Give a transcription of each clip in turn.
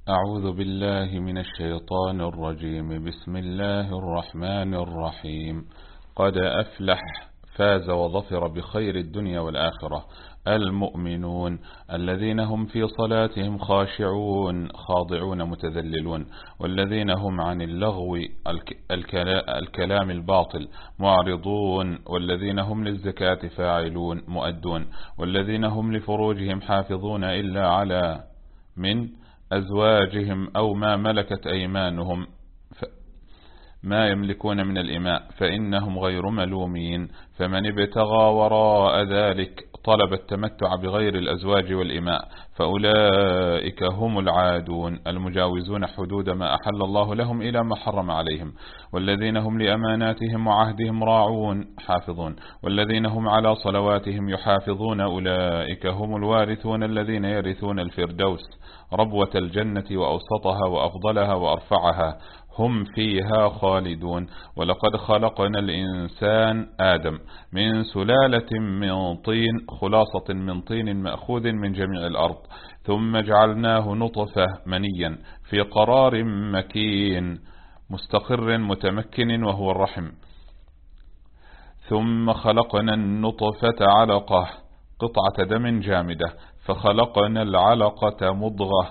أعوذ بالله من الشيطان الرجيم. بسم الله الرحمن الرحيم. قد أفلح فاز وظفر بخير الدنيا والآخرة المؤمنون الذين هم في صلاتهم خاشعون خاضعون متذللون، والذين هم عن اللغو الكلام الباطل معرضون، والذين هم للزكاة فاعلون مؤدون، والذين هم لفروجهم حافظون إلا على من أزواجهم أو ما ملكت أيمانهم ما يملكون من الإماء فإنهم غير ملومين. فمن ابتغى وراء ذلك طلب التمتع بغير الأزواج والإماء فأولئك هم العادون المجاوزون حدود ما أحل الله لهم إلى ما حرم عليهم، والذين هم لأماناتهم وعهدهم راعون حافظون، والذين هم على صلواتهم يحافظون أولئك هم الوارثون الذين يرثون الفردوس ربوة الجنة وأوسطها وأفضلها وأرفعها هم فيها خالدون. ولقد خلقنا الإنسان آدم من سلالة من طين خلاصة من طين مأخوذ من جميع الأرض، ثم جعلناه نطفة منيا في قرار مكين مستقر متمكن وهو الرحم، ثم خلقنا النطفة علقة قطعة دم جامدة، فخلقنا العلقة مضغة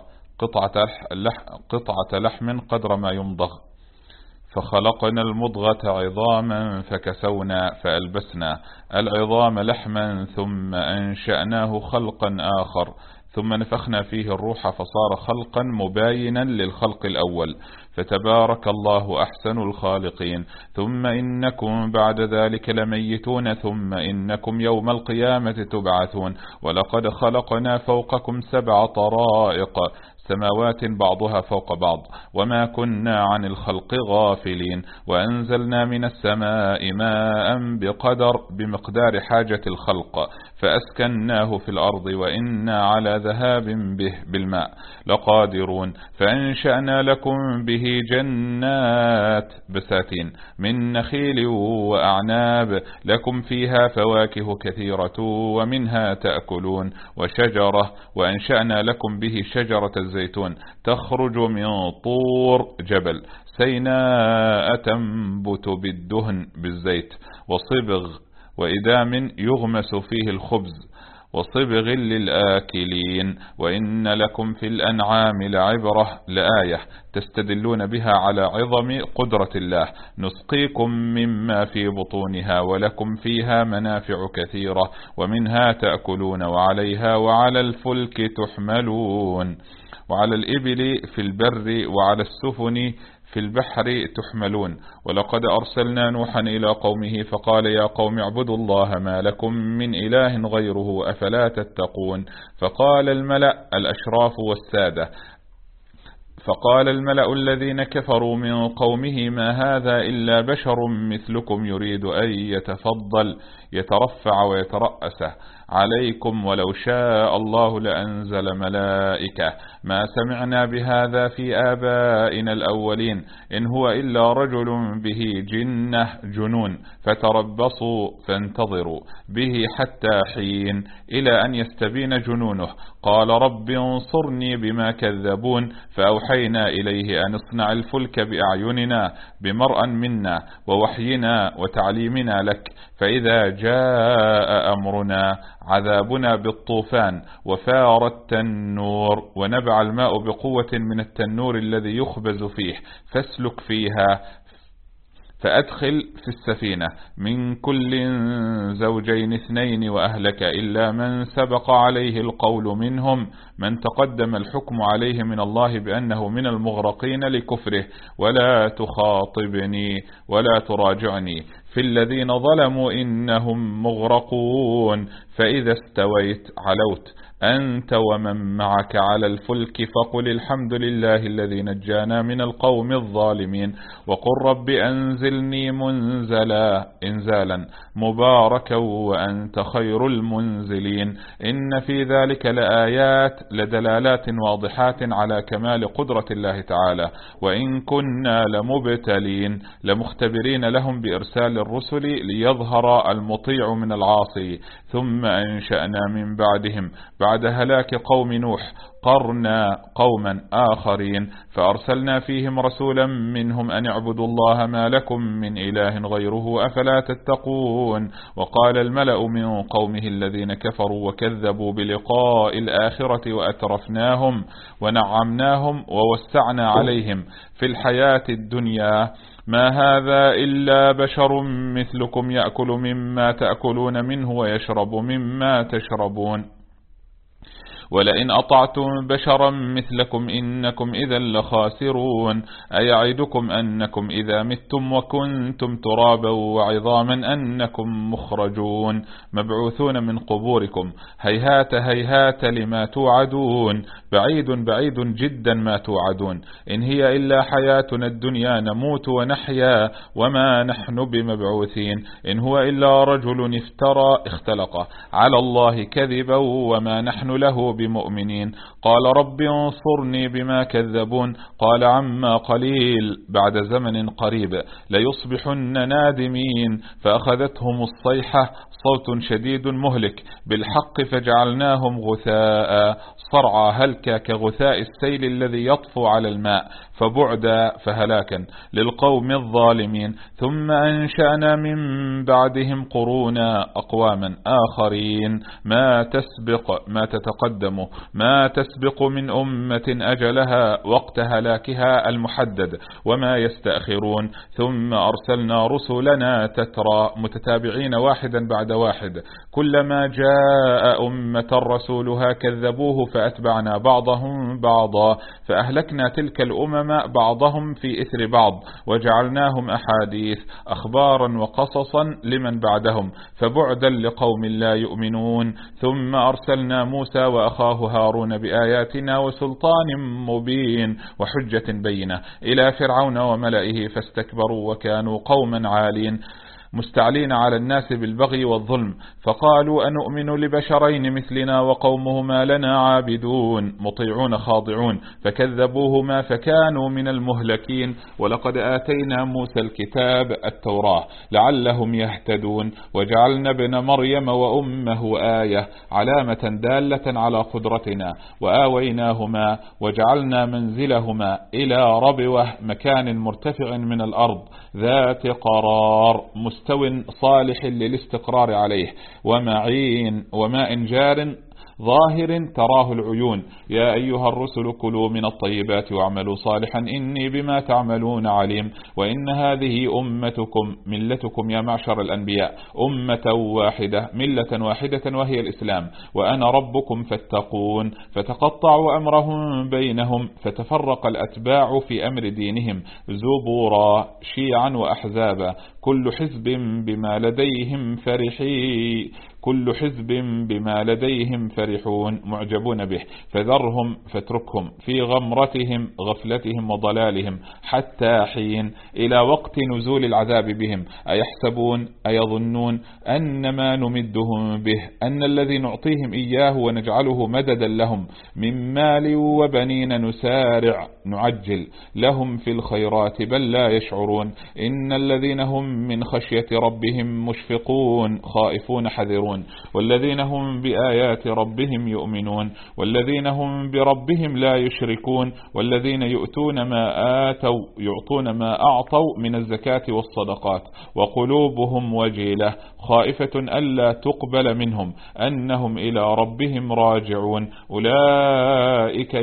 قطعة لحم قدر ما يمضغ، فخلقنا المضغة عظاما فكسونا فألبسنا العظام لحما، ثم أنشأناه خلقا آخر، ثم نفخنا فيه الروح فصار خلقا مباينا للخلق الأول، فتبارك الله أحسن الخالقين. ثم إنكم بعد ذلك لميتون، ثم إنكم يوم القيامة تبعثون. ولقد خلقنا فوقكم 7 طرائق سماوات بعضها فوق بعض، وما كنا عن الخلق غافلين، وأنزلنا من السماء ماء بمقدار حاجة الخلق فأسكناه في الأرض، وإنا على ذهاب به بالماء لقادرون. فأنشأنا لكم به جنات بساتين من نخيل وأعناب لكم فيها فواكه كثيرة ومنها تأكلون، وأنشأنا لكم به شجرة الزيتون تخرج من طور جبل سيناء تنبت بالدهن بالزيت وصبغ وإدام يغمس فيه الخبز وصبغ للآكلين. وإن لكم في الأنعام لعبرة لآية تستدلون بها على عظم قدرة الله، نسقيكم مما في بطونها ولكم فيها منافع كثيرة ومنها تأكلون وعليها وعلى الفلك تحملون، وعلى الإبل في البر وعلى السفن في البحر تحملون. ولقد أرسلنا نوحا إلى قومه فقال يا قوم اعبدوا الله ما لكم من إله غيره أفلا تتقون. فقال الملأ الذين كفروا من قومه ما هذا إلا بشر مثلكم يريد أن يترفع ويترأس عليكم ولو شاء الله لأنزل ملائكة ما سمعنا بهذا في آبائنا الأولين إن هو إلا رجل به جنون فتربصوا فانتظروا به حتى حين إلى أن يستبين جنونه. قال رب انصرني بما كذبون، فأوحينا إليه أن اصنع الفلك بأعيننا بمرأ منا ووحينا وتعليمنا لك، فإذا جاء أمرنا عذابنا بالطوفان وفار التنور ونبع الماء بقوة من التنور الذي يخبز فيه فاسلك فيها فأدخل في السفينة من كل زوجين 2 وأهلك إلا من سبق عليه القول منهم من تقدم الحكم عليه من الله بأنه من المغرقين لكفره، ولا تخاطبني ولا تراجعني في الذين ظلموا إنهم مغرقون. فإذا استويت علوت أنت ومن معك على الفلك فقل الحمد لله الذي نجانا من القوم الظالمين، وقل رب أنزلني إنزالا مباركا وأنت خير المنزلين. إن في ذلك لدلالات واضحات على كمال قدرة الله تعالى، وإن كنا لمبتلين لمختبرين لهم بإرسال الرسل ليظهر المطيع من العاصي. ثم أنشأنا من بعدهم بعد هلاك قوم نوح قرنا قوما آخرين فأرسلنا فيهم رسولا منهم أن اعبدوا الله ما لكم من إله غيره أفلا تتقون. وقال الملأ من قومه الذين كفروا وكذبوا بلقاء الآخرة وأترفناهم ونعمناهم ووسعنا عليهم في الحياة الدنيا ما هذا إلا بشر مثلكم يأكل مما تأكلون منه ويشرب مما تشربون ولئن أطعتم بشرا مثلكم إنكم إذا لخاسرون أيعدكم أنكم إذا متم وكنتم ترابا وعظاما أنكم مخرجون مبعوثون من قبوركم هيهات هيهات لما توعدون بعيد بعيد جدا ما توعدون إن هي إلا حياتنا الدنيا نموت ونحيا وما نحن بمبعوثين إن هو إلا رجل اختلق على الله كذبا وما نحن له بمؤمنين قال رب انصرني بما كذبون قال عما قليل بعد زمن قريب ليصبحن نادمين فأخذتهم الصيحة صوت شديد مهلك بالحق فجعلناهم غثاء صرعى هلكا كغثاء السيل الذي يطفو على الماء فبعدا فهلاكا للقوم الظالمين ثم أنشأنا من بعدهم قرونا أقواما آخرين ما تتقدم ما تسبق من أمة أجلها وقت هلاكها المحدد وما يستأخرون ثم أرسلنا رسلنا تترى متتابعين واحدا بعد واحد كلما جاء أمة رسولها كذبوه فأتبعنا بعضهم بعضا فأهلكنا تلك الأمم بعضهم في إثر بعض وجعلناهم أحاديث أخبارا وقصصا لمن بعدهم فبعدا لقوم لا يؤمنون ثم أرسلنا موسى وأخاه هارون بآياتنا وسلطان مبين وحجة بينة إلى فرعون وملئه فاستكبروا وكانوا قوما عالين مستعلين على الناس بالبغي والظلم فقالوا أنؤمن لبشرين مثلنا وقومهما لنا عابدون مطيعون خاضعون فكذبوهما فكانوا من المهلكين ولقد آتينا موسى الكتاب التوراة لعلهم يهتدون وجعلنا ابن مريم وأمه آية علامة دالة على قدرتنا وآويناهما وجعلنا منزلهما إلى ربوة مكان مرتفع من الأرض ذات قرار مستو صالح للاستقرار عليه ومعين وماء جار ظاهر تراه العيون يا أيها الرسل كلوا من الطيبات واعملوا صالحا إني بما تعملون عليم وإن هذه أمتكم ملتكم يا معشر الأنبياء أمة واحدة ملة واحدة وهي الإسلام وأنا ربكم فاتقون فتقطعوا أمرهم بينهم فتفرق الأتباع في أمر دينهم زبورا شيعا وأحزابا كل حزب بما لديهم فرحون معجبون به فذرهم فاتركهم في غمرتهم غفلتهم وضلالهم حتى حين إلى وقت نزول العذاب بهم أيحسبون أيظنون أنما نمدهم به أن الذي نعطيهم إياه ونجعله مددا لهم من مال وبنين نسارع نعجل لهم في الخيرات بل لا يشعرون إن الذين هم من خشية ربهم مشفقون خائفون حذرون والذين هم بآيات ربهم يؤمنون والذين هم بربهم لا يشركون والذين يؤتون ما أعطوا من الزكاة والصدقات وقلوبهم وجيلة خائفة ألا تقبل منهم أنهم إلى ربهم راجعون أولئك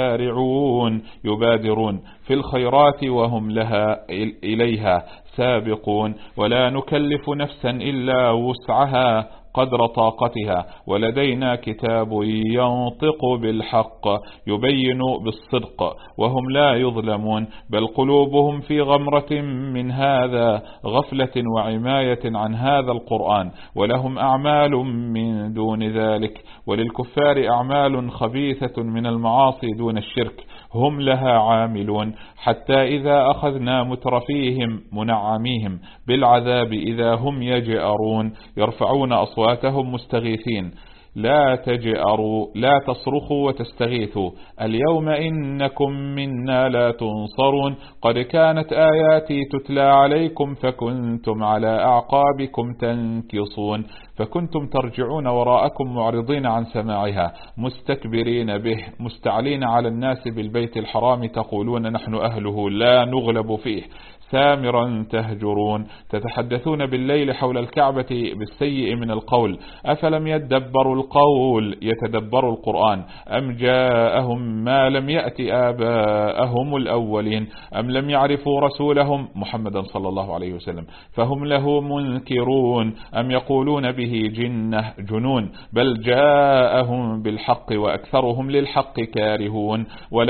يبادرون في الخيرات وهم إليها سابقون ولا نكلف نفسا إلا وسعها قدر طاقتها ولدينا كتاب ينطق بالحق يبين بالصدق وهم لا يظلمون بل قلوبهم في غمرة من هذا غفلة وعماية عن هذا القرآن ولهم أعمال من دون ذلك وللكفار أعمال خبيثة من المعاصي دون الشرك هم لها عاملون حتى إذا أخذنا مترفيهم منعميهم بالعذاب إذا هم يجأرون يرفعون أصواتهم مستغيثين لا تجأروا لا تصرخوا وتستغيثوا اليوم إنكم منا لا تنصرون قد كانت آياتي تتلى عليكم فكنتم على أعقابكم تنكصون فكنتم ترجعون وراءكم معرضين عن سماعها مستكبرين به مستعلين على الناس بالبيت الحرام تقولون نحن أهله لا نغلب فيه سامرا تهجرون تتحدثون بالليل حول الكعبة بالسيء من القول أفلم يدبروا القول يتدبروا القرآن أم جاءهم ما لم يأت آباءهم الأولين أم لم يعرفوا رسولهم محمدا صلى الله عليه وسلم فهم له منكرون أم يقولون به جنة جنون بل جاءهم بالحق وأكثرهم للحق كارهون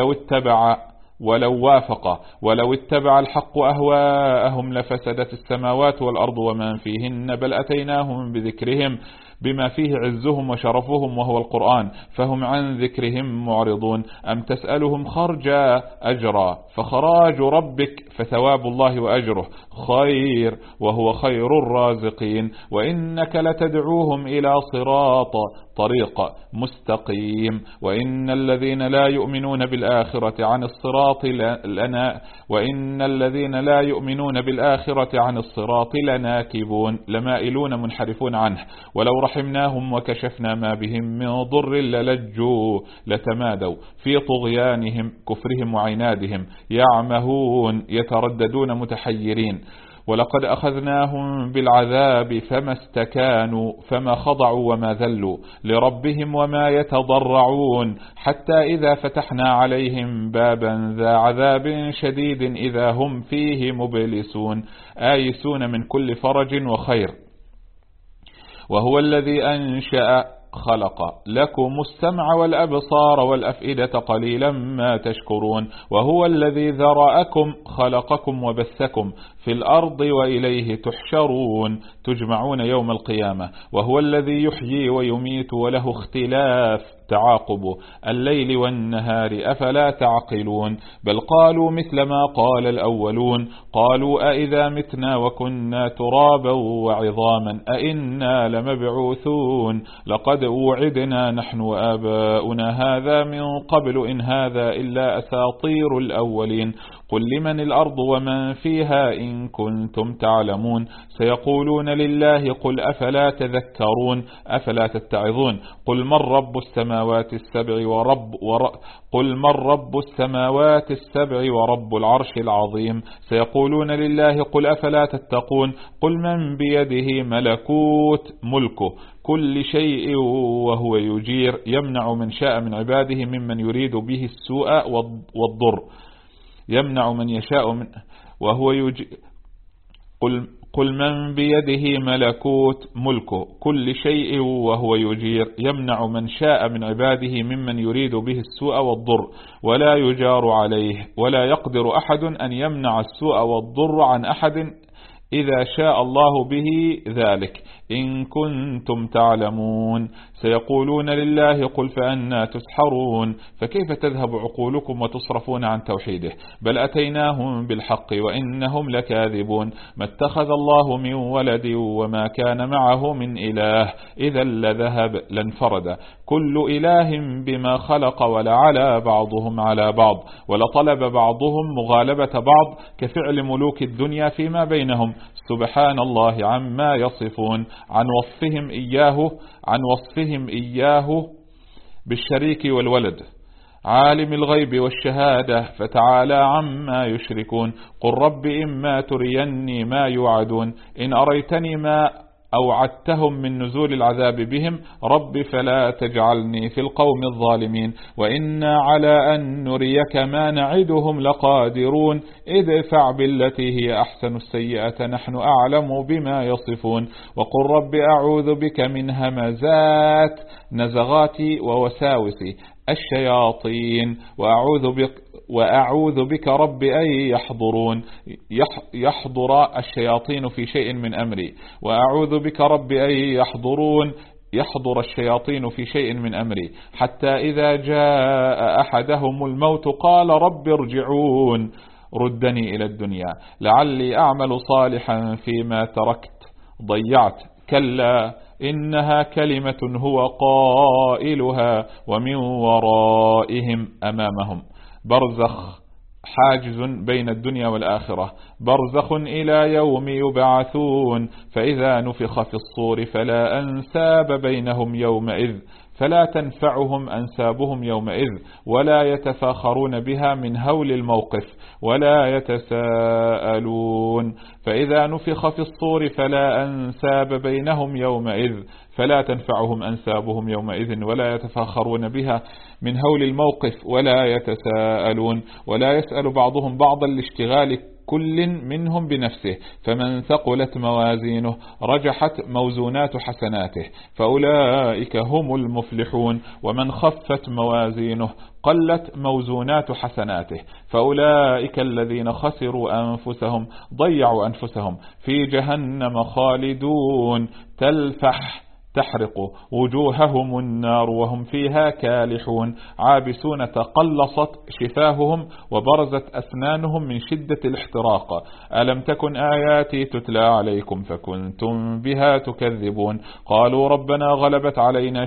ولو اتبع الحق أهواءهم لفسدت السماوات والأرض ومن فيهن بل أتيناهم بذكرهم بما فيه عزهم وشرفهم وهو القرآن فهم عن ذكرهم معرضون أم تسألهم خرجا أجرا فخراج ربك فثواب الله وأجره خير وهو خير الرازقين وإنك لتدعوهم إلى صراط طريق مستقيم وإن الذين لا يؤمنون بالآخرة عن الصراط لناكبون لمائلون منحرفون عنه ولو رحمناهم وكشفنا ما بهم من ضر للجوا لتمادوا في طغيانهم كفرهم وعنادهم يعمهون يترددون متحيرين ولقد أخذناهم بالعذاب فما استكانوا فما خضعوا وما ذلوا لربهم وما يتضرعون حتى إذا فتحنا عليهم بابا ذا عذاب شديد إذا هم فيه مبلسون آيسون من كل فرج وخير وهو الذي خلق لكم السمع والأبصار والأفئدة قليلا ما تشكرون وهو الذي ذرأكم خلقكم وبثكم في الأرض وإليه تحشرون تجمعون يوم القيامة وهو الذي يحيي ويميت وله اختلاف تعاقب الليل والنهار أفلا تعقلون بل قالوا مثل ما قال الأولون قالوا أئذا متنا وكنا ترابا وعظاما أئنا لمبعوثون لقد وعدنا نحن وآباؤنا هذا من قبل إن هذا إلا أساطير الأولين قل لمن الأرض ومن فيها إن كنتم تعلمون سيقولون لله قل أفلا تذكرون أفلا تتعظون قل من رب السماوات السبع ورب العرش العظيم سيقولون لله قل أفلا تتقون قل من بيده ملكوت ملكه كل شيء وهو يجير يمنع من شاء من عباده ممن يريد به السوء والضر يمنع من يشاء من وهو يجير قل من بيده ملكوت ملكه كل شيء وهو يجير يمنع من شاء من عباده ممن يريد به السوء والضر ولا يجار عليه ولا يقدر أحد أن يمنع السوء والضر عن أحد إذا شاء الله به ذلك إن كنتم تعلمون سيقولون لله قل فأنا تسحرون فكيف تذهب عقولكم وتصرفون عن توحيده بل أتيناهم بالحق وإنهم لكاذبون ما اتخذ الله من ولد وما كان معه من إله إذا لذهب لانفرد كل إله بما خلق ولعلى بعضهم على بعض ولطلب بعضهم مغالبة بعض كفعل ملوك الدنيا فيما بينهم سبحان الله عما يصفون عن وصفهم إياه بالشريك والولد عالم الغيب والشهادة فتعالى عما يشركون قل رب إما تريني ما يوعدون إن أريتني ما أوعدتهم من نزول العذاب بهم رب فلا تجعلني في القوم الظالمين وإنا على أن نريك ما نعدهم لقادرون ادفع بالتي هي أحسن السيئة نحن أعلم بما يصفون وقل رب أعوذ بك من همزات نزغات ووساوس الشياطين وأعوذ بك رب أن يحضرون يحضر الشياطين في شيء من أمري وأعوذ بك رب أن يحضر الشياطين في شيء من أمري حتى إذا جاء أحدهم الموت قال رب ارجعون ردني إلى الدنيا لعلي أعمل صالحا فيما تركت ضيعت كلا إنها كلمة هو قائلها ومن ورائهم أمامهم برزخ حاجز بين الدنيا والآخرة، برزخ إلى يوم يبعثون. فإذا نفخ في الصور فلا أنساب بينهم يومئذ، فلا تنفعهم أنسابهم يومئذ ولا يتفاخرون بها من هول الموقف ولا يتساءلون. فإذا نفخ في الصور فلا أنساب بينهم يومئذ، فلا تنفعهم أنسابهم يومئذ ولا يتفاخرون بها من هول الموقف ولا يتساءلون. ولا يسأل بعضهم بعضا لاشتغال كل منهم بنفسه، فمن ثقلت موازينه رجحت موزونات حسناته فأولئك هم المفلحون، ومن خفت موازينه قلت موزونات حسناته فأولئك الذين خسروا أنفسهم، ضيعوا أنفسهم في جهنم خالدون تلفح تحرق وجوههم النار وهم فيها كالحون، عابسون تقلصت شفاههم وبرزت أسنانهم من شدة الاحتراق. ألم تكن آياتي تتلى عليكم فكنتم بها تكذبون؟ قالوا ربنا غلبت علينا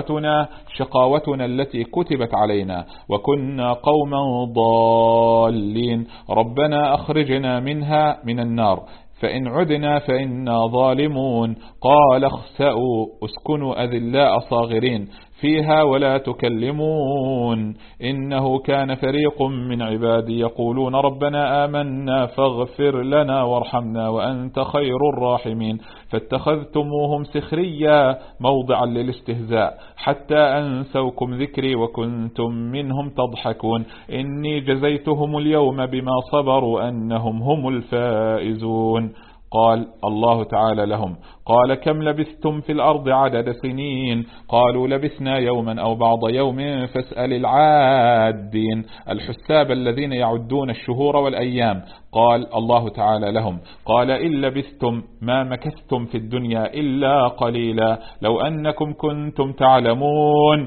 شقاوتنا التي كتبت علينا وكنا قوما ضالين، ربنا أخرجنا منها من النار فإن عدنا فإنا ظالمون. قال اخسأوا اسكنوا أذلاء صاغرين فيها ولا تكلمون إنه كان فريق من عبادي يقولون ربنا آمنا فاغفر لنا وارحمنا وأنت خير الراحمين، فاتخذتموهم سخريا موضعا للاستهزاء حتى أنسوكم ذكري وكنتم منهم تضحكون. إني جزيتهم اليوم بما صبروا أنهم هم الفائزون. قال الله تعالى لهم قال كم لبثتم في الأرض عدد سنين؟ قالوا لبثنا يوما أو بعض يوم فاسأل العادين الحساب الذين يعدون الشهور والأيام. قال الله تعالى لهم قال إن لبثتم ما مكثتم في الدنيا إلا قليلا لو أنكم كنتم تعلمون.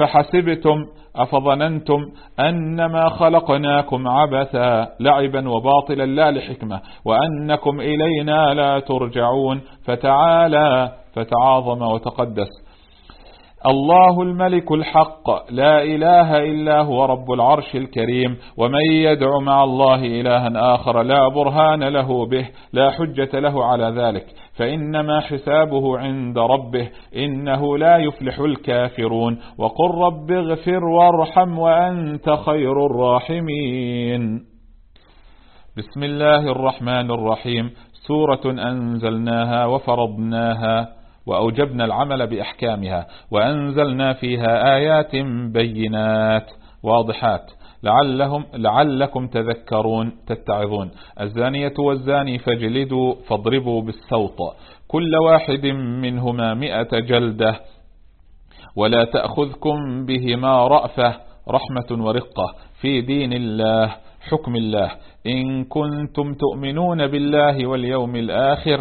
أفظننتم أنما خلقناكم عبثا لعبا وباطلا لا لحكمة وأنكم إلينا لا ترجعون. فتعاظم وتقدس الله الملك الحق لا إله إلا هو رب العرش الكريم. ومن يدع مع الله إلها آخر لا برهان له به لا حجة له على ذلك فإنما حسابه عند ربه إنه لا يفلح الكافرون. وقل رب اغفر وارحم وأنت خير الراحمين. بسم الله الرحمن الرحيم. سورة أنزلناها وفرضناها وأوجبنا العمل بأحكامها وأنزلنا فيها آيات بينات واضحات لعلكم تتعظون. الزانية والزاني فاجلدوا فاضربوا بالسوط كل واحد منهما 100 جلدة ولا تأخذكم بهما رأفة رحمة ورقة في دين الله حكم الله إن كنتم تؤمنون بالله واليوم الآخر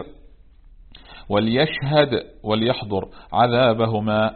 وليحضر عذابهما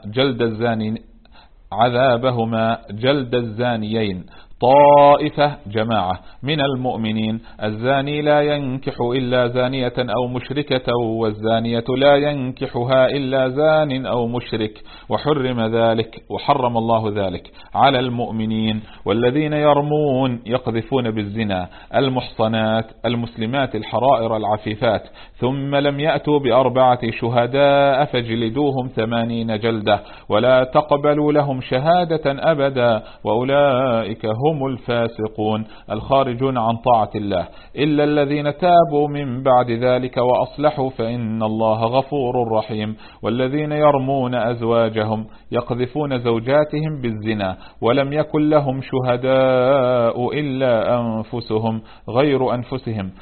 جلد الزانيين طائفة جماعة من المؤمنين. الزاني لا ينكح إلا زانية أو مشركة والزانية لا ينكحها إلا زان أو مشرك وحرم الله ذلك على المؤمنين. والذين يرمون يقذفون بالزنا المحصنات المسلمات الحرائر العفيفات ثم لم يأتوا ب4 شهداء فاجلدوهم 80 جلدة ولا تقبلوا لهم شهادة أبدا وأولئك هم الفاسقون الخارجون عن طاعة الله إلا الذين تابوا من بعد ذلك وأصلحوا فإن الله غفور رحيم. والذين يرمون أزواجهم يقذفون زوجاتهم بالزنا ولم يكن لهم شهداء إلا أنفسهم غير أنفسهم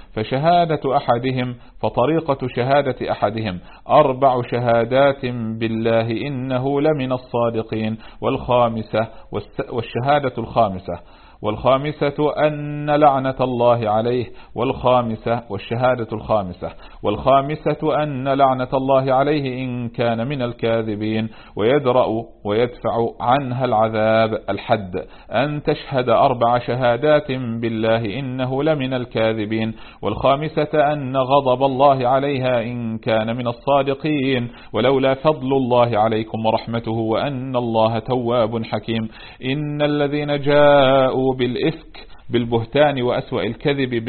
فطريقة شهادة أحدهم 4 شهادات بالله إنه لمن الصادقين. والشهادة الخامسة والخامسة أن لعنة الله عليه، والشهادة الخامسة، والخامسة أن لعنة الله عليه إن كان من الكاذبين، ويدرأ ويدفع عنها العذاب الحد أن تشهد 4 شهادات بالله إنه لمن الكاذبين. والخامسة أن غضب الله عليها إن كان من الصادقين، ولولا فضل الله عليكم ورحمته وأن الله تواب حكيم. إن الذين جاءوا بالإفك بالبهتان وأسوأ الكذب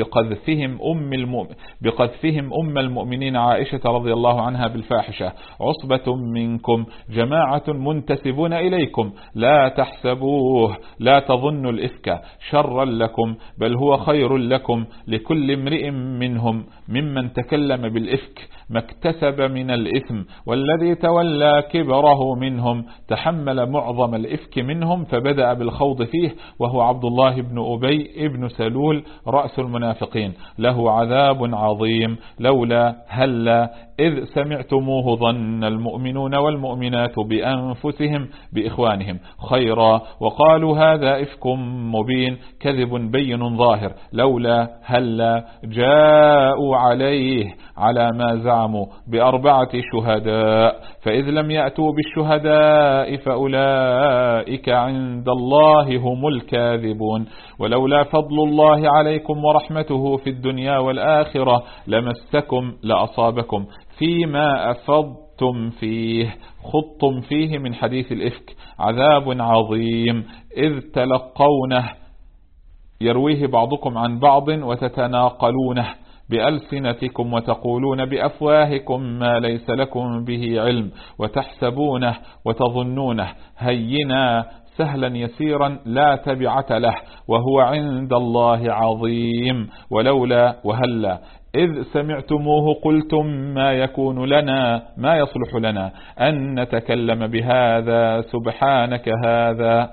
بقذفهم أم المؤمنين عائشة رضي الله عنها بالفاحشة عصبة منكم جماعة منتسبون إليكم لا تحسبوه، لا تظنوا الإفك شرا لكم بل هو خير لكم، لكل امرئ منهم ممن تكلم بالإفك ما اكتسب من الإثم، والذي تولى كبره منهم تحمل معظم الإفك منهم فبدأ بالخوض فيه، وهو عبد الله بن أبي ابن سلول رأس المنافقين، له عذاب عظيم. لولا هلا إذ سمعتموه ظن المؤمنون والمؤمنات بأنفسهم بإخوانهم خيرا وقالوا هذا إفك مبين كذب بين ظاهر. لولا هلا جاءوا عليه على ما زعموا ب4 شهداء، فإذ لم يأتوا بالشهداء فأولئك عند الله هم الكاذبون. ولولا فضل الله عليكم ورحمته في الدنيا والآخرة لمسكم لأصابكم فيما أفضتم فيه خضتم فيه من حديث الإفك عذاب عظيم إذ تلقونه يرويه بعضكم عن بعض وتتناقلونه بألسنتكم وتقولون بأفواهكم ما ليس لكم به علم وتحسبونه وتظنونه هينا سهلا يسيرا لا تبعة له وهو عند الله عظيم. ولولا وهلا إذ سمعتموه قلتم ما يكون لنا ما يصلح لنا أن نتكلم بهذا سبحانك هذا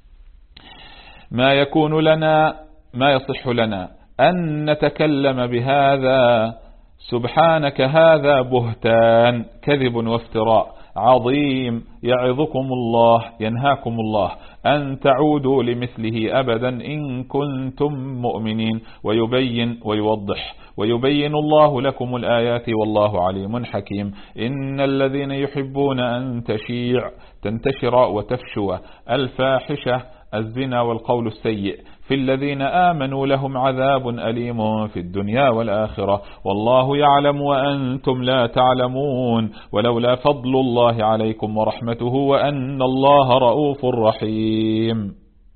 ما يكون لنا ما يصح لنا أن نتكلم بهذا سبحانك هذا بهتان كذب وافتراء عظيم يعظكم الله ينهاكم الله أن تعودوا لمثله أبدا إن كنتم مؤمنين. ويبين ويوضح ويبين الله لكم الآيات والله عليم حكيم. إن الذين يحبون أن تنتشر وتفشو الفاحشة الزنا والقول السيء في الذين آمنوا لهم عذاب أليم في الدنيا والآخرة والله يعلم وأنتم لا تعلمون. ولولا فضل الله عليكم ورحمته وأن الله رؤوف رحيم.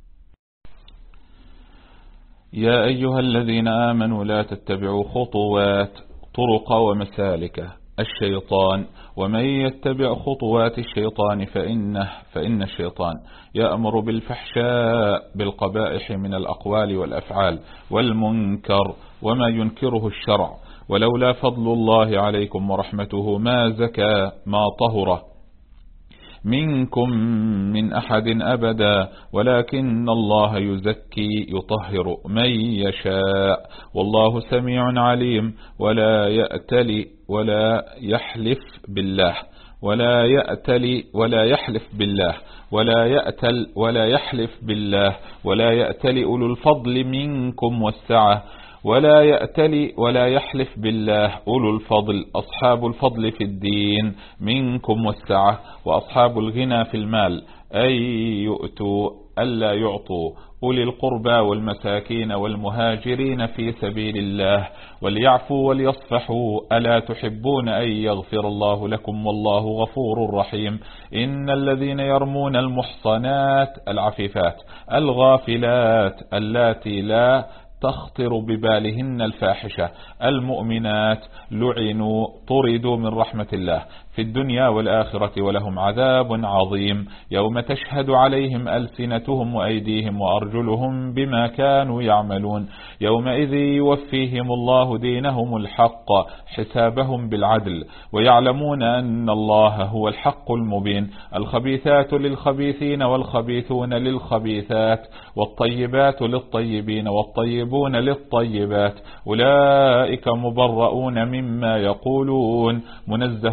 يا أيها الذين آمنوا لا تتبعوا خطوات طرق ومسالك الشيطان ومن يتبع خطوات الشيطان فإن الشيطان يأمر بالفحشاء بالقبائح من الأقوال والأفعال والمنكر وما ينكره الشرع. ولولا فضل الله عليكم ورحمته ما زكى ما طهر منكم من أحد أبدا ولكن الله يزكي يطهر من يشاء والله سميع عليم. ولا يأتل ولا يحلف بالله ولا يأتل ولا يحلف بالله ولا يأتل ولا يحلف بالله ولا يأتل أولو الفضل منكم والسعة ولا يأتل ولا يحلف بالله أولو الفضل أصحاب الفضل في الدين منكم والسعة وأصحاب الغنى في المال أي يؤتوا ألا يعطوا أولي القربى والمساكين والمهاجرين في سبيل الله وليعفوا وليصفحوا ألا تحبون أن يغفر الله لكم والله غفور رحيم. إن الذين يرمون المحصنات العفيفات الغافلات اللاتي لا تخطر ببالهن الفاحشة المؤمنات لعنوا طردوا من رحمة الله في الدنيا والآخرة ولهم عذاب عظيم يوم تشهد عليهم ألسنتهم وأيديهم وأرجلهم بما كانوا يعملون يومئذ يوفيهم الله دينهم الحق حسابهم بالعدل ويعلمون أن الله هو الحق المبين. الخبيثات للخبيثين والخبيثون للخبيثات والطيبات للطيبين والطيبون للطيبات أولئك مبرؤون مما يقولون منزهون عما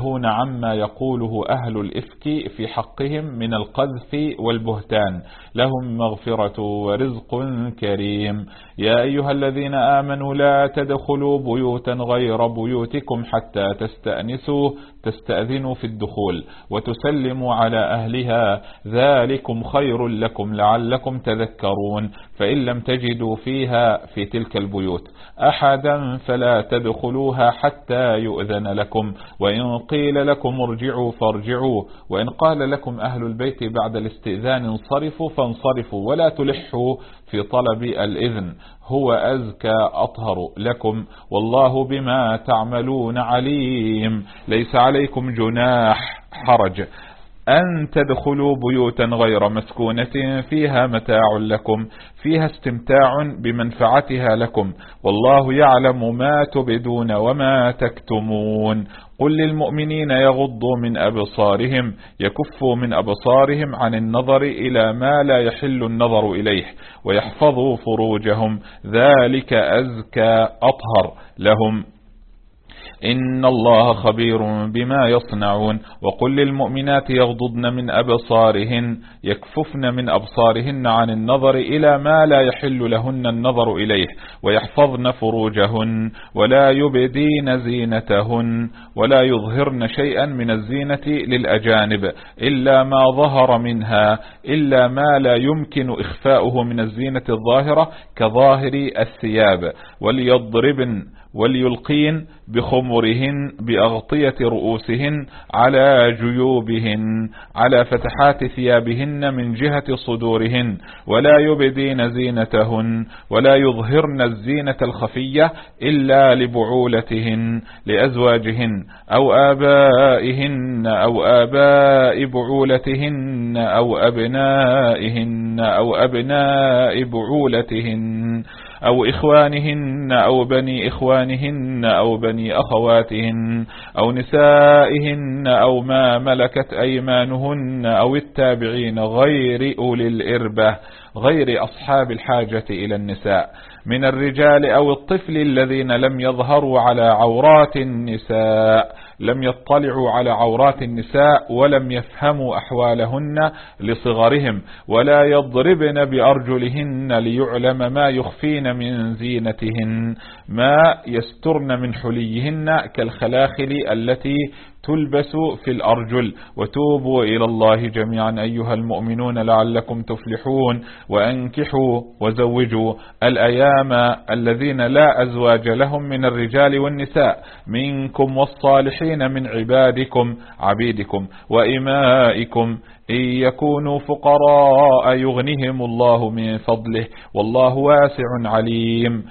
عما يقوله أهل الإفك في حقهم من القذف والبهتان، لهم مغفرة ورزق كريم. يا أيها الذين آمنوا لا تدخلوا بيوتا غير بيوتكم حتى تستأذنوا في الدخول وتسلموا على أهلها، ذلكم خير لكم لعلكم تذكرون. فإن لم تجدوا فيها في تلك البيوت أحدا فلا تدخلوها حتى يؤذن لكم، وإن قيل لكم ارجعوا فارجعوا، وإن قال لكم أهل البيت بعد الاستئذان انصرفوا فانصرفوا، ولا تلحوا في طلب الإذن، هو أزكى أطهر لكم، والله بما تعملون عليم. ليس عليكم جناح حرج أن تدخلوا بيوتا غير مسكونة فيها متاع لكم، فيها استمتاع بمنفعتها لكم، والله يعلم ما تبدون وما تكتمون. قل للمؤمنين يغضوا من أبصارهم، يكفوا من أبصارهم عن النظر إلى ما لا يحل النظر إليه، ويحفظوا فروجهم، ذلك أزكى أطهر لهم، إن الله خبير بما يصنعون. وقل للمؤمنات يغضضن من أبصارهن، يكففن من أبصارهن عن النظر إلى ما لا يحل لهن النظر إليه، ويحفظن فروجهن ولا يبدين زينتهن، ولا يظهرن شيئا من الزينة للأجانب إلا ما ظهر منها، إلا ما لا يمكن إخفاؤه من الزينة الظاهرة كظاهر الثياب، وليلقين بخمرهن بأغطية رؤوسهن على جيوبهن على فتحات ثيابهن من جهة صدورهن، ولا يبدين زينتهن، ولا يظهرن الزينة الخفية إلا لبعولتهن لأزواجهن أو آبائهن أو آباء بعولتهن أو أبنائهن أو أبناء بعولتهن أو إخوانهن أو بني إخوانهن أو بني أخواتهن أو نسائهن أو ما ملكت أيمانهن أو التابعين غير أولي الإربة غير أصحاب الحاجة إلى النساء من الرجال أو الطفل الذين لم يظهروا على عورات النساء، لم يطلعوا على عورات النساء ولم يفهموا أحوالهن لصغرهم، ولا يضربن بأرجلهن ليعلم ما يخفين من زينتهن، ما يسترن من حليهن كالخلاخل التي تلبس في الأرجل. وتوبوا إلى الله جميعا أيها المؤمنون لعلكم تفلحون. وأنكحوا وزوجوا الأيام الذين لا أزواج لهم من الرجال والنساء منكم والصالحين من عبيدكم وإمائكم إن يكونوا فقراء يغنهم الله من فضله والله واسع عليم.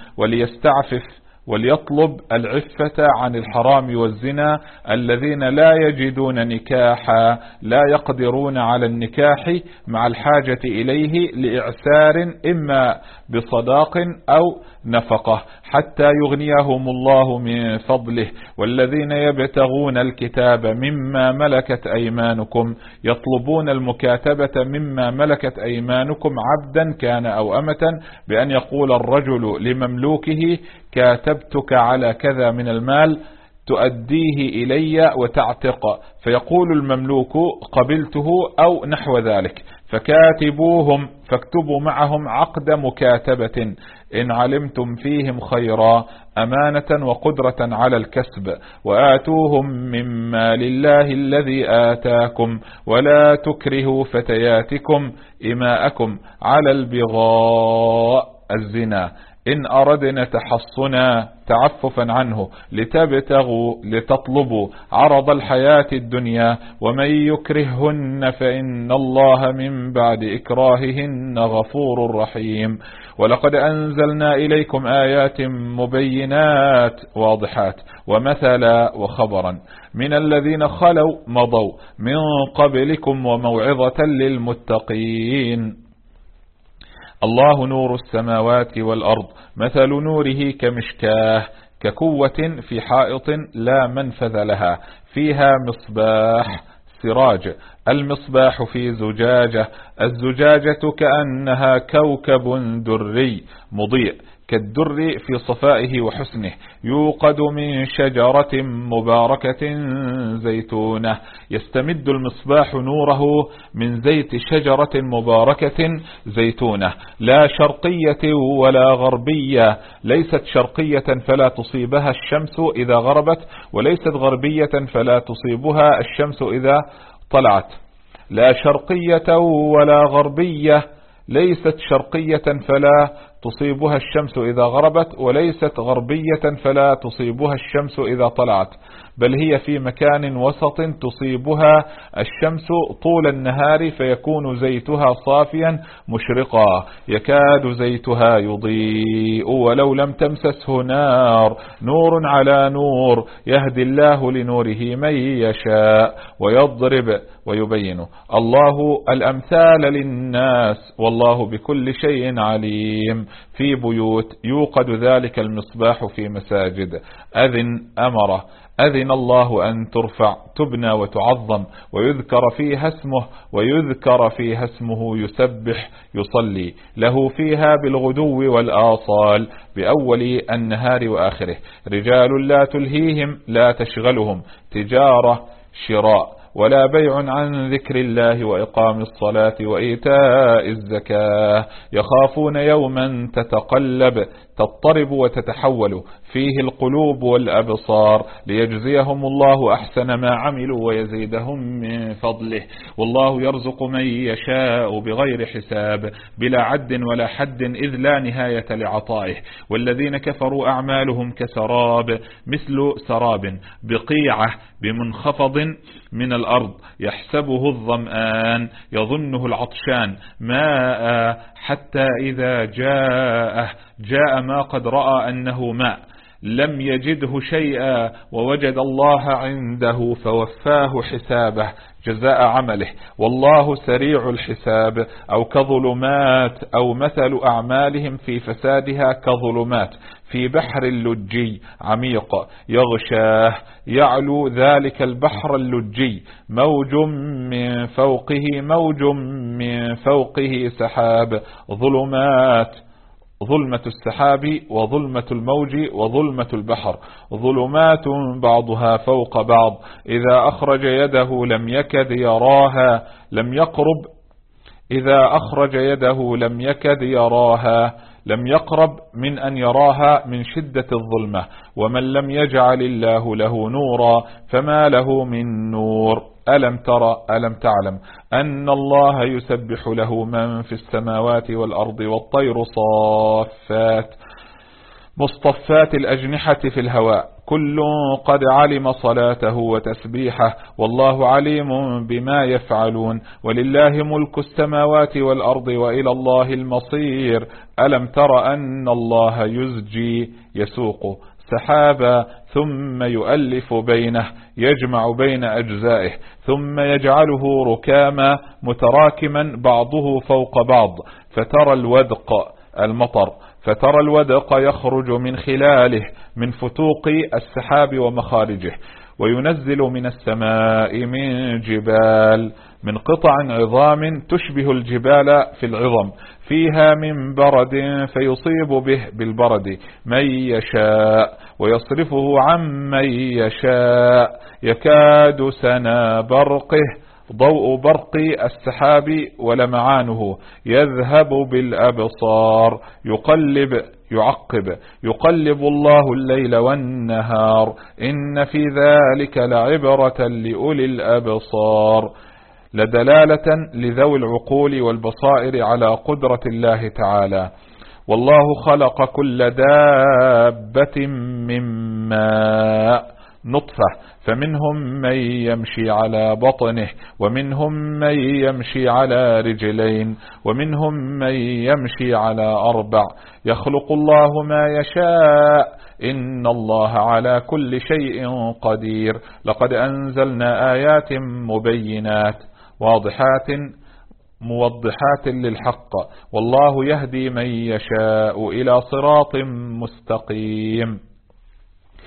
وليطلب العفة عن الحرام والزنا الذين لا يجدون نكاحا، لا يقدرون على النكاح مع الحاجة إليه لإعسار إما بصداق أو نفقة حتى يغنيهم الله من فضله. والذين يبتغون الكتاب مما ملكت أيمانكم، يطلبون المكاتبة مما ملكت أيمانكم عبدا كان أو أمة، بأن يقول الرجل لمملوكه كاتبتك على كذا من المال تؤديه إلي وتعتق، فيقول المملوك قبلته أو نحو ذلك، فكاتبوهم فاكتبوا معهم عقد مكاتبة إن علمتم فيهم خيرا أمانة وقدرة على الكسب، وآتوهم من مال الله الذي آتاكم، ولا تكرهوا فتياتكم إماءكم على البغاء الزنا إن أردنا تحصنا تعففا عنه لتطلبوا عرض الحياة الدنيا، ومن يكرههن فإن الله من بعد إكراههن غفور رحيم. ولقد أنزلنا إليكم آيات مبينات واضحات ومثلا وخبرا من الذين خلوا مضوا من قبلكم وموعظة للمتقين. الله نور السماوات والأرض مثل نوره كمشكاه ككوة في حائط لا منفذ لها فيها مصباح سراج المصباح في زجاجة، الزجاجة كأنها كوكب دري مضيء كالدر في صفائه وحسنه، يوقد من شجرة مباركة زيتونة. يستمد المصباح نوره من زيت شجرة مباركة زيتونة، لا شرقية ولا غربية، ليست شرقية فلا تصيبها الشمس إذا غربت، وليست غربية فلا تصيبها الشمس إذا طلعت. لا شرقية ولا غربية، ليست شرقية فلا تصيبها الشمس إذا غربت، وليست غربية فلا تصيبها الشمس إذا طلعت، بل هي في مكان وسط تصيبها الشمس طول النهار، فيكون زيتها صافيا مشرقا، يكاد زيتها يضيء ولو لم تمسسه نار، نور على نور، يهدي الله لنوره من يشاء ويضرب ويبين الله الأمثال للناس والله بكل شيء عليم. في بيوت يوقد ذلك المصباح في مساجد. أذن الله أن ترفع تبنى وتعظم ويذكر فيها اسمه يسبح يصلي له فيها بالغدو والآصال بأول النهار وآخره. رجال لا تلهيهم لا تشغلهم تجارة شراء ولا بيع عن ذكر الله وإقام الصلاة وإيتاء الزكاة، يخافون يوما تضطرب وتتحول فيه القلوب والأبصار، ليجزيهم الله أحسن ما عملوا ويزيدهم من فضله. والله يرزق من يشاء بغير حساب بلا عد ولا حد إذ لا نهاية لعطائه. والذين كفروا أعمالهم كسراب مثل سراب بقيعة بمنخفض من الأرض يحسبه الظمآن يظنه العطشان ماء حتى إذا جاء ما قد رأى أنه ماء لم يجده شيئا ووجد الله عنده فوفاه حسابه جزاء عمله والله سريع الحساب. أو كظلمات أو مثل أعمالهم في فسادها كظلمات في بحر اللجي عميق يغشاه يعلو ذلك البحر اللجي موج من فوقه سحاب ظلمة السحاب وظلمة الموج وظلمة البحر ظلمات بعضها فوق بعض إذا أخرج يده لم يكد يراها لم يقرب من أن يراها من شدة الظلمة. ومن لم يجعل الله له نورا فما له من نور. ألم تعلم أن الله يسبح له من في السماوات والأرض والطير مصطفات الأجنحة في الهواء كل قد علم صلاته وتسبيحه والله عليم بما يفعلون. ولله ملك السماوات والأرض وإلى الله المصير. ألم تر أن الله يسوق سحابا ثم يؤلف بينه يجمع بين أجزائه ثم يجعله ركاما متراكما بعضه فوق بعض فترى الودق يخرج من خلاله من فتوق السحاب ومخارجه وينزل من السماء من جبال من قطع عظام تشبه الجبال في العظم فيها من برد فيصيب به بالبرد من يشاء ويصرفه عن من يشاء يكاد سنا برقه ضوء برق السحاب ولمعانه يذهب بالأبصار يقلب الله الليل والنهار إن في ذلك لعبرة لأولي الأبصار لدلالة لذوي العقول والبصائر على قدرة الله تعالى. والله خلق كل دابة من ماء نطفة فمنهم من يمشي على بطنه ومنهم من يمشي على رجلين ومنهم من يمشي على 4 يخلق الله ما يشاء إن الله على كل شيء قدير. لقد أنزلنا آيات مبينات موضحات للحق والله يهدي من يشاء إلى صراط مستقيم.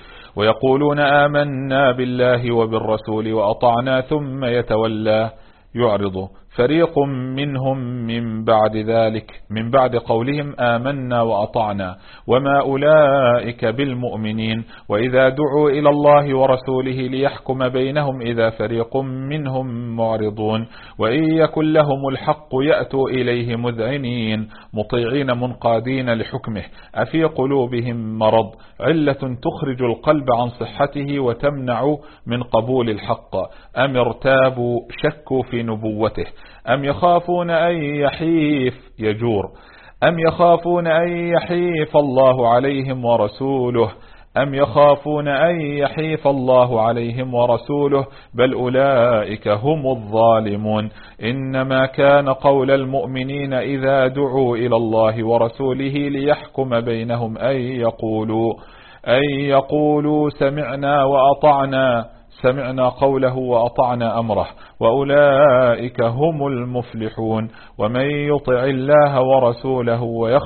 ويقولون آمنا بالله وبالرسول وأطعنا ثم يعرض. فريق منهم من بعد ذلك، من بعد قولهم آمنا وأطعنا وما أولئك بالمؤمنين، وإذا دعوا إلى الله ورسوله ليحكم بينهم إذا فريق منهم معرضون، وإن يكن لهم الحق يأتوا إليه مذعنين مطيعين منقادين لحكمه، أفي قلوبهم مرض علة تخرج القلب عن صحته وتمنع من قبول الحق، أم ارتابوا شكوا في نبوته، أم يخافون أن يحيف يجور، أم يخافون أن يحيف الله عليهم ورسوله، أم يخافون أن يحيف الله عليهم ورسوله، بل أولئك هم الظالمون. إنما كان قول المؤمنين إذا دعوا إلى الله ورسوله ليحكم بينهم أن يقولوا سمعنا وأطعنا، سمعنا قوله وأطعنا أمره، وأولئك هم المفلحون. ومن يطع الله ورسوله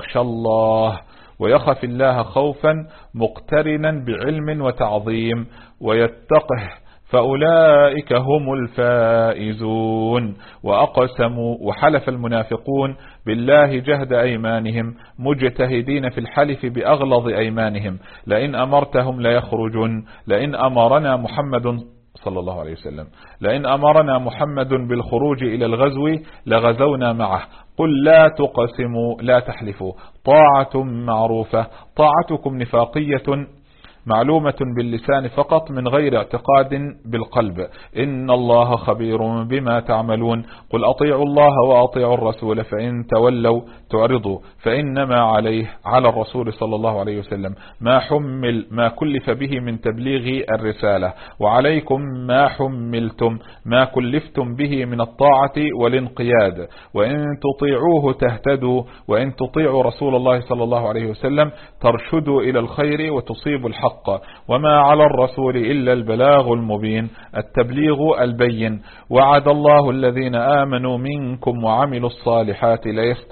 ويخف الله خوفا مقترنا بعلم وتعظيم ويتقه فأولئك هم الفائزون. وأقسموا وحلف المنافقون بالله جهد أيمانهم مجتهدين في الحلف بأغلظ أيمانهم لئن أمرتهم ليخرجون، لئن أمرنا محمد صلى الله عليه وسلم لئن أمرنا محمد بالخروج إلى الغزو لغزونا معه، قل لا تقسموا لا تحلفوا طاعة معروفة، طاعتكم نفاقية معلومة باللسان فقط من غير اعتقاد بالقلب، إن الله خبير بما تعملون. قل أطيعوا الله وأطيعوا الرسول فإن تولوا تعرضوا فإنما على الرسول صلى الله عليه وسلم ما كلف به من تبليغ الرسالة، وعليكم ما حملتم ما كلفتم به من الطاعة والانقياد، وإن تطيعوه تهتدوا، وإن تطيعوا رسول الله صلى الله عليه وسلم ترشدوا إلى الخير وتصيبوا الحق، وما على الرسول إلا البلاغ المبين التبليغ البين. وعد الله الذين آمنوا منكم وعملوا الصالحات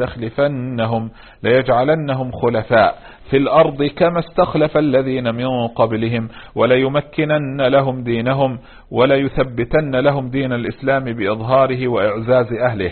ليجعلنهم خلفاء في الأرض كما استخلف الذين من قبلهم وليمكنن لهم دينهم وليثبتن لهم دين الإسلام بإظهاره وإعزاز أهله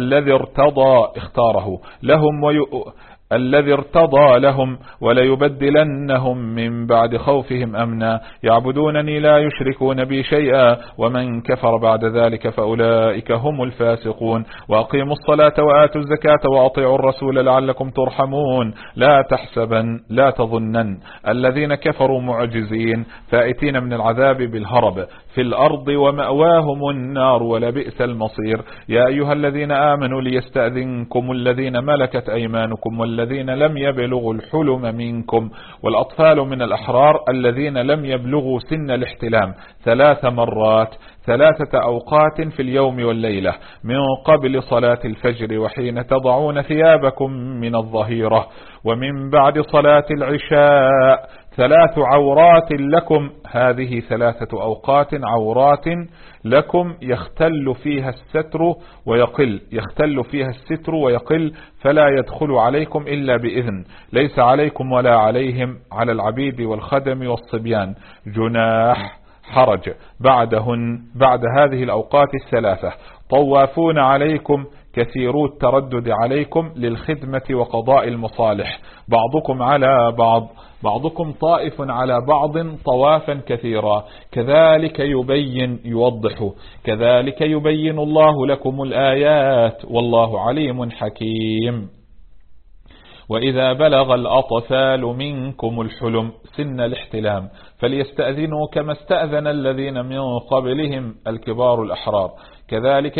الذي ارتضى لهم وليبدلنهم من بعد خوفهم أمنا يعبدونني لا يشركون بي شيئا ومن كفر بعد ذلك فأولئك هم الفاسقون. وأقيموا الصلاة وآتوا الزكاة وأطيعوا الرسول لعلكم ترحمون. لا تظنن الذين كفروا معجزين فائتين من العذاب بالهرب في الأرض ومأواهم النار ولبئس المصير. يا أيها الذين آمنوا ليستأذنكم الذين ملكت أيمانكم والذين لم يبلغوا الحلم منكم والأطفال من الأحرار الذين لم يبلغوا سن الاحتلام 3 مرات 3 أوقات في اليوم والليلة من قبل صلاة الفجر وحين تضعون ثيابكم من الظهيرة ومن بعد صلاة العشاء 3 عورات لكم. هذه 3 أوقات عورات لكم يختل فيها الستر ويقل فلا يدخل عليكم إلا بإذن، ليس عليكم ولا عليهم على العبيد والخدم والصبيان جناح حرج بعد هذه الأوقات 3 طوافون عليكم كثيرو التردد عليكم للخدمة وقضاء المصالح بعضكم على بعضكم طائف على بعض طوافا كثيرا كذلك يبين الله لكم الآيات والله عليم حكيم. وإذا بلغ الأطفال منكم الحلم سن الاحتلام فليستأذنوا كما استأذن الذين من قبلهم الكبار الأحرار كذلك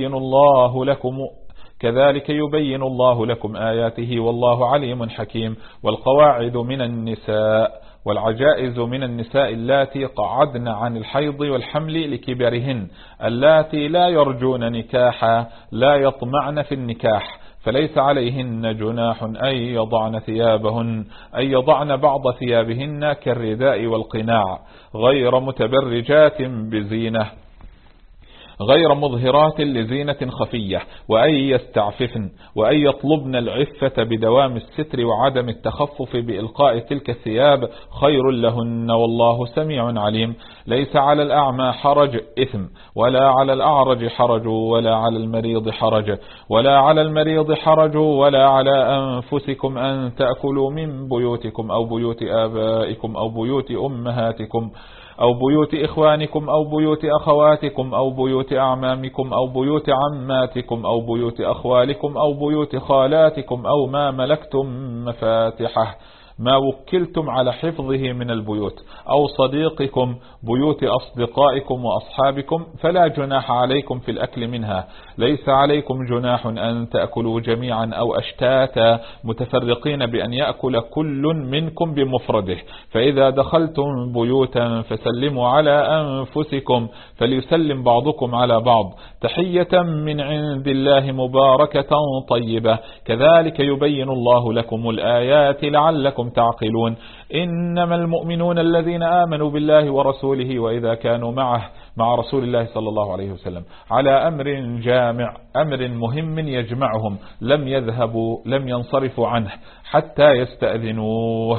يبين الله لكم آياته والله عليم حكيم. والقواعد من النساء والعجائز من النساء اللاتي قعدن عن الحيض والحمل لكبرهن اللاتي لا يرجون نكاحا لا يطمعن في النكاح فليس عليهن جناح أن يضعن بعض ثيابهن كالرداء والقناع غير متبرجات بزينة غير مظهرات لزينة خفية، وأن يستعففن، وأن يطلبن العفة بدوام الستر وعدم التخفف بإلقاء تلك الثياب خير لهن، والله سميع عليم. ليس على الأعمى حرج إثم، ولا على الأعرج حرج، ولا على المريض حرج، ولا على المريض حرج، ولا على أنفسكم أن تأكلوا من بيوتكم أو بيوت آبائكم أو بيوت أمهاتكم أو بيوت إخوانكم أو بيوت أخواتكم أو بيوت أعمامكم أو بيوت عماتكم أو بيوت أخوالكم أو بيوت خالاتكم أو ما ملكتم مفاتحه ما وكلتم على حفظه من البيوت، أو صديقكم، بيوت أصدقائكم وأصحابكم، فلا جناح عليكم في الأكل منها. ليس عليكم جناح أن تأكلوا جميعا أو أشتاتا متفرقين بأن يأكل كل منكم بمفرده. فإذا دخلتم بيوتا فسلموا على أنفسكم، فليسلم بعضكم على بعض تحية من عند الله مباركة طيبة، كذلك يبين الله لكم الآيات لعلكم تعقلون. إنما المؤمنون الذين آمنوا بالله ورسوله وإذا كانوا مع رسول الله صلى الله عليه وسلم على أمر جامع، أمر مهم يجمعهم، لم يذهبوا لم ينصرفوا عنه حتى يستأذنوه.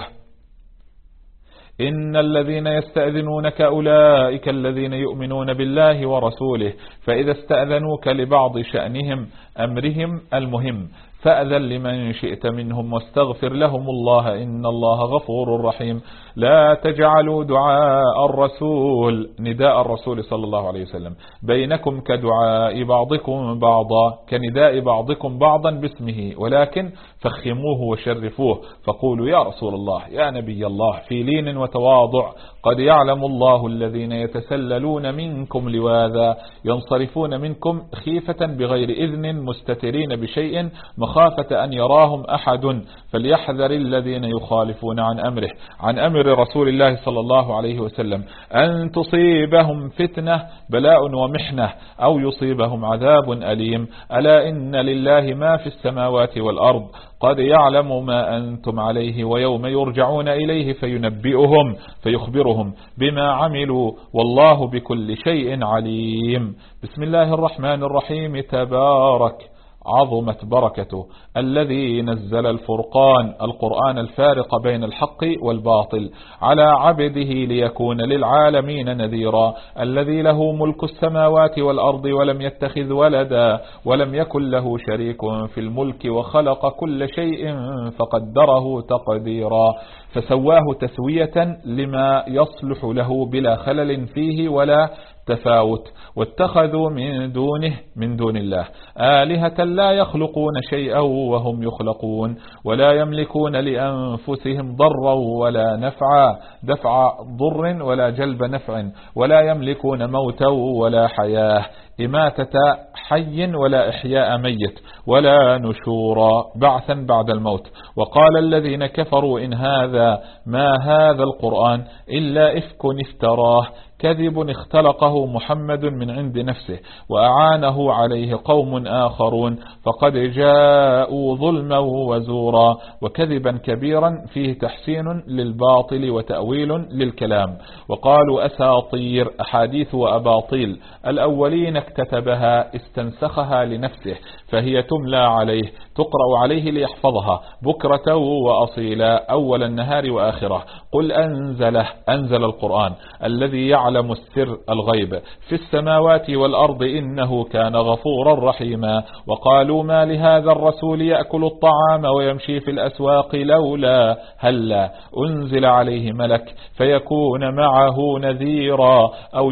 إن الذين يستأذنونك أولئك الذين يؤمنون بالله ورسوله، فإذا استأذنوك لبعض شأنهم أمرهم المهم فأذن لمن شئت منهم واستغفر لهم الله إن الله غفور رحيم. لا تجعلوا دعاء الرسول، نداء الرسول صلى الله عليه وسلم، بينكم كدعاء بعضكم بعضا، كنداء بعضكم بعضا باسمه، ولكن فخموه وشرفوه، فقولوا يا رسول الله يا نبي الله في لين وتواضع. قد يعلم الله الذين يتسللون منكم لواذا، ينصرفون منكم خيفة بغير إذن مستترين بشيء مخافة أن يراهم أحد، فليحذر الذين يخالفون عن أمر رسول الله صلى الله عليه وسلم أن تصيبهم فتنة بلاء ومحنة أو يصيبهم عذاب أليم. ألا إن لله ما في السماوات والأرض، قد يعلم ما أنتم عليه، ويوم يرجعون إليه فيخبرهم بما عملوا، والله بكل شيء عليم. بسم الله الرحمن الرحيم. تبارك عظمت بركته الذي نزل القرآن الفارق بين الحق والباطل على عبده ليكون للعالمين نذيرا، الذي له ملك السماوات والأرض ولم يتخذ ولدا ولم يكن له شريك في الملك وخلق كل شيء فقدره تقديرا، فسواه تسوية لما يصلح له بلا خلل فيه ولا تفاوت. واتخذوا من دون الله آلهة لا يخلقون شيئا وهم يخلقون، ولا يملكون لأنفسهم ضرا ولا نفعا، دفع ضر ولا جلب نفع، ولا يملكون موتا ولا حياة، إماتة حي ولا إحياء ميت، ولا نشورا بعثا بعد الموت. وقال الذين كفروا إن ما هذا القرآن إلا إفك افتراه، كذب اختلقه محمد من عند نفسه وأعانه عليه قوم آخرون، فقد جاءوا ظلما وزورا وكذبا كبيرا فيه تحسين للباطل وتأويل للكلام. وقالوا أساطير، أحاديث وأباطيل الأولين اكتتبها استنسخها لنفسه، فهي تملى عليه تقرأ عليه ليحفظها بكرة وأصيلا أول النهار وآخره. قل أنزل القرآن الذي يعلم السر الغيب في السماوات والأرض إنه كان غفورا رحيما. وقالوا ما لهذا الرسول يأكل الطعام ويمشي في الأسواق لولا هلا أنزل عليه ملك فيكون معه نذيرا، أو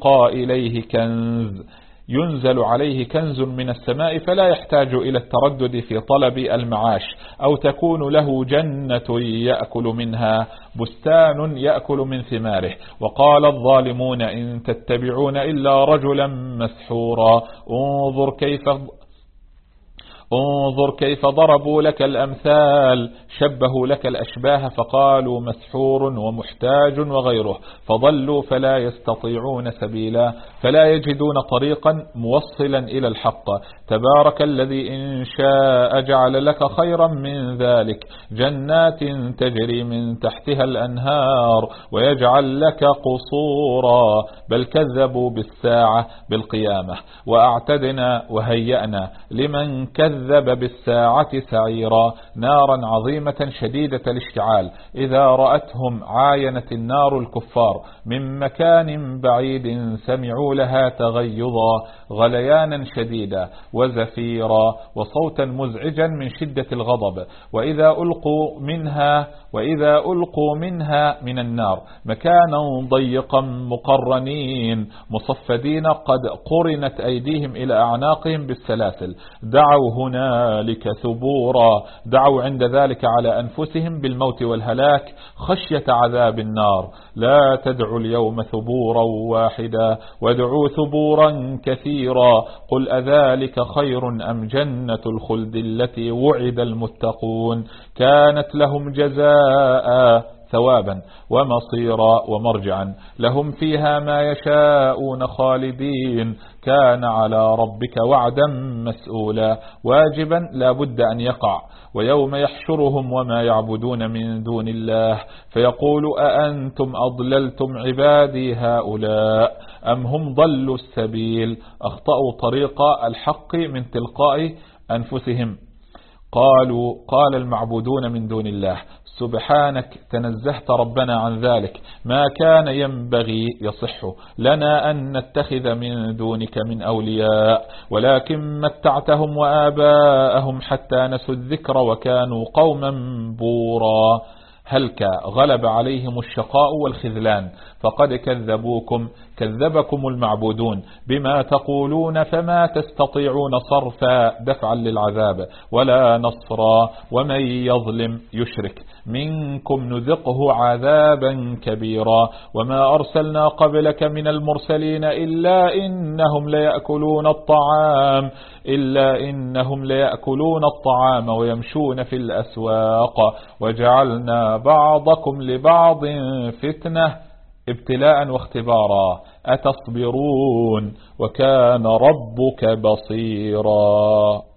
ينزل عليه كنز من السماء فلا يحتاج إلى التردد في طلب المعاش، أو تكون له جنة يأكل منها، بستان يأكل من ثماره. وقال الظالمون إن انظر كيف ضربوا لك الأمثال، شبهوا لك الأشباه فقالوا مسحور ومحتاج وغيره، فضلوا فلا يستطيعون سبيلا، فلا يجدون طريقا موصلا إلى الحق. تبارك الذي إن شاء جعل لك خيرا من ذلك جنات تجري من تحتها الأنهار ويجعل لك قصورا، بل كذبوا بالساعة بالقيامة وأعتدنا وهيأنا لمن كذب بالساعة سعيرا، نارا عظيمة شديدة الاشتعال إذا رأتهم عاينت النار الكفار من مكان بعيد، سمعوا لها تغيظا غليانا شديدا وزفيرا وصوتا مزعجا من شدة الغضب، وإذا ألقوا منها من النار مكانا ضيقا مقرنين مصفدين قد قرنت أيديهم إلى أعناقهم بالسلاسل، دعوا هنالك ثبورا، دعوا عند ذلك على أنفسهم بالموت والهلاك خشية عذاب النار. لا تدعوا اليوم ثبورا واحدا وادعوا ثبورا كثيرا، قل أذلك خير أم جنة الخلد التي وعد المتقون كانت لهم جزاء ثوابا ومصيرا ومرجعا، لهم فيها ما يشاءون خالدين، كان على ربك وعدا مسؤولا، واجبا لا بد أن يقع. ويوم يحشرهم وما يعبدون من دون الله فيقول أأنتم أضللتم عبادي هؤلاء أم هم ضلوا السبيل، أخطأوا طريق الحق من تلقاء أنفسهم. قال المعبودون من دون الله سبحانك تنزهت ربنا عن ذلك، ما كان ينبغي يصح لنا أن نتخذ من دونك من أولياء، ولكن متعتهم وآباءهم حتى نسوا الذكر وكانوا قوما بورا. هلك غلب عليهم الشقاء والخذلان فقد كذبكم المعبودون بما تقولون، فما تستطيعون صرفا دفعا للعذاب ولا نصرا، ومن يظلم يشرك منكم نذقه عذابا كبيرا. وما أرسلنا قبلك من المرسلين إلا إنهم ليأكلون الطعام ويمشون في الأسواق، وجعلنا بعضكم لبعض فتنة ابتلاء واختبارا، أتصبرون وكان ربك بصيرا.